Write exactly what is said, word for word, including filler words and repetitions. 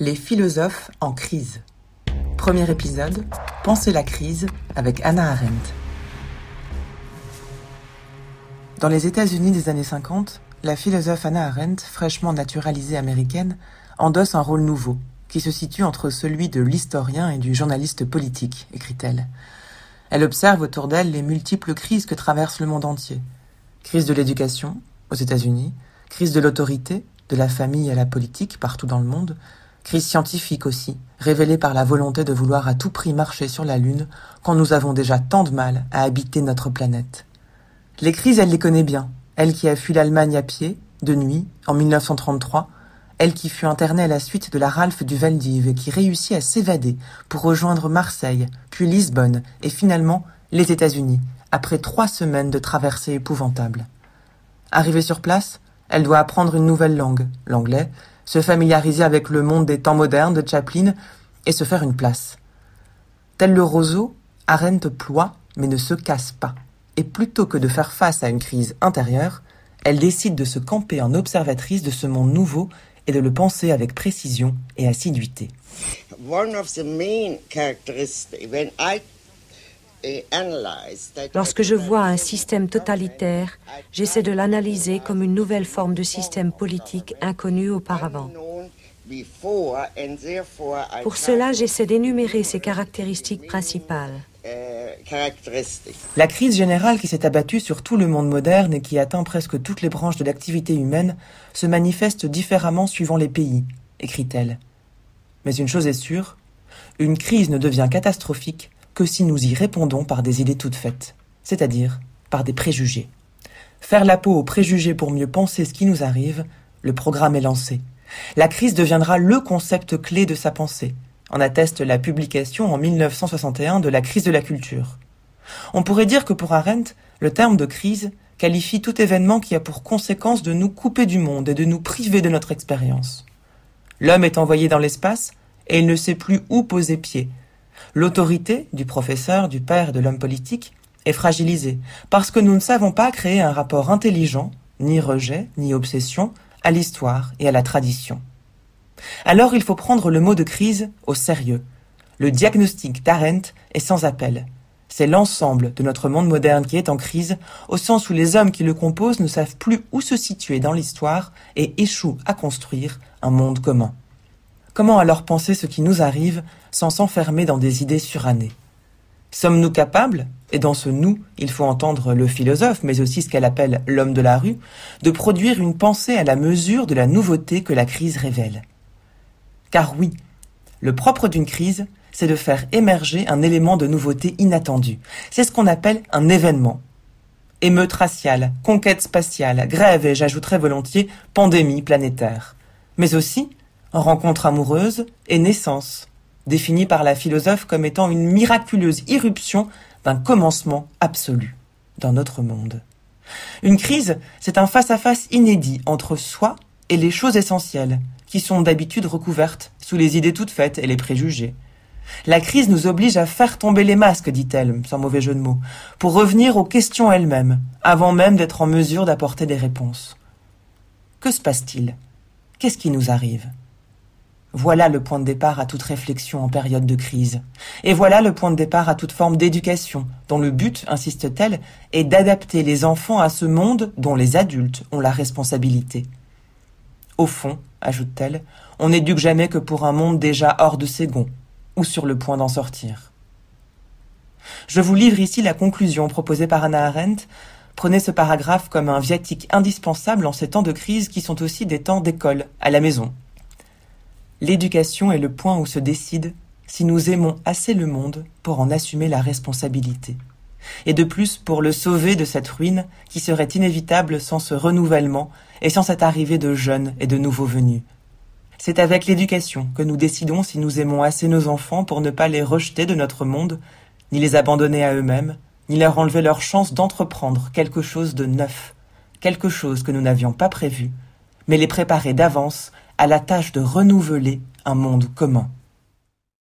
Les philosophes en crise. Premier épisode, Penser la crise avec Hannah Arendt. Dans les États-Unis des années cinquante, la philosophe Hannah Arendt, fraîchement naturalisée américaine, endosse un rôle nouveau, qui se situe entre celui de l'historien et du journaliste politique, écrit-elle. Elle observe autour d'elle les multiples crises que traverse le monde entier. Crise de l'éducation, aux États-Unis, crise de l'autorité, de la famille à la politique, partout dans le monde, crise scientifique aussi, révélée par la volonté de vouloir à tout prix marcher sur la Lune quand nous avons déjà tant de mal à habiter notre planète. Les crises, elle les connaît bien, elle qui a fui l'Allemagne à pied, de nuit, en mille neuf cent trente-trois, elle qui fut internée à la suite de la rafle du Vel-d'Hiv et qui réussit à s'évader pour rejoindre Marseille, puis Lisbonne et finalement les États-Unis, après trois semaines de traversée épouvantable. Arrivée sur place, elle doit apprendre une nouvelle langue, l'anglais, se familiariser avec le monde des temps modernes de Chaplin et se faire une place. Tel le roseau, Arendt ploie mais ne se casse pas. Et plutôt que de faire face à une crise intérieure, elle décide de se camper en observatrice de ce monde nouveau et de le penser avec précision et assiduité. One of the main characteristics when I Lorsque je vois un système totalitaire, j'essaie de l'analyser comme une nouvelle forme de système politique inconnu auparavant. Pour cela, j'essaie d'énumérer ses caractéristiques principales. La crise générale qui s'est abattue sur tout le monde moderne et qui atteint presque toutes les branches de l'activité humaine se manifeste différemment suivant les pays, écrit-elle. Mais une chose est sûre, une crise ne devient catastrophique que si nous y répondons par des idées toutes faites, c'est-à-dire par des préjugés. Faire la peau aux préjugés pour mieux penser ce qui nous arrive, le programme est lancé. La crise deviendra le concept clé de sa pensée, en atteste la publication en mille neuf cent soixante et un de la crise de la culture. On pourrait dire que pour Arendt, le terme de crise qualifie tout événement qui a pour conséquence de nous couper du monde et de nous priver de notre expérience. L'homme est envoyé dans l'espace et il ne sait plus où poser pied. L'autorité du professeur, du père et de l'homme politique est fragilisée parce que nous ne savons pas créer un rapport intelligent, ni rejet, ni obsession, à l'histoire et à la tradition. Alors il faut prendre le mot de crise au sérieux. Le diagnostic d'Arendt est sans appel. C'est l'ensemble de notre monde moderne qui est en crise, au sens où les hommes qui le composent ne savent plus où se situer dans l'histoire et échouent à construire un monde commun. Comment alors penser ce qui nous arrive sans s'enfermer dans des idées surannées ? Sommes-nous capables, et dans ce « nous », il faut entendre le philosophe, mais aussi ce qu'elle appelle l'homme de la rue, de produire une pensée à la mesure de la nouveauté que la crise révèle ? Car oui, le propre d'une crise, c'est de faire émerger un élément de nouveauté inattendu. C'est ce qu'on appelle un événement. Émeute raciale, conquête spatiale, grève et j'ajouterais volontiers pandémie planétaire. Mais aussi rencontre amoureuse et naissance, définie par la philosophe comme étant une miraculeuse irruption d'un commencement absolu dans notre monde. Une crise, c'est un face-à-face inédit entre soi et les choses essentielles, qui sont d'habitude recouvertes sous les idées toutes faites et les préjugés. La crise nous oblige à faire tomber les masques, dit-elle, sans mauvais jeu de mots, pour revenir aux questions elles-mêmes, avant même d'être en mesure d'apporter des réponses. Que se passe-t-il ? Qu'est-ce qui nous arrive ? Voilà le point de départ à toute réflexion en période de crise. Et voilà le point de départ à toute forme d'éducation, dont le but, insiste-t-elle, est d'adapter les enfants à ce monde dont les adultes ont la responsabilité. Au fond, ajoute-t-elle, on n'éduque jamais que pour un monde déjà hors de ses gonds, ou sur le point d'en sortir. Je vous livre ici la conclusion proposée par Hannah Arendt. Prenez ce paragraphe comme un viatique indispensable en ces temps de crise qui sont aussi des temps d'école, à la maison. L'éducation est le point où se décide si nous aimons assez le monde pour en assumer la responsabilité. Et de plus pour le sauver de cette ruine qui serait inévitable sans ce renouvellement et sans cette arrivée de jeunes et de nouveaux venus. C'est avec l'éducation que nous décidons si nous aimons assez nos enfants pour ne pas les rejeter de notre monde, ni les abandonner à eux-mêmes, ni leur enlever leur chance d'entreprendre quelque chose de neuf, quelque chose que nous n'avions pas prévu, mais les préparer d'avance à la tâche de renouveler un monde commun.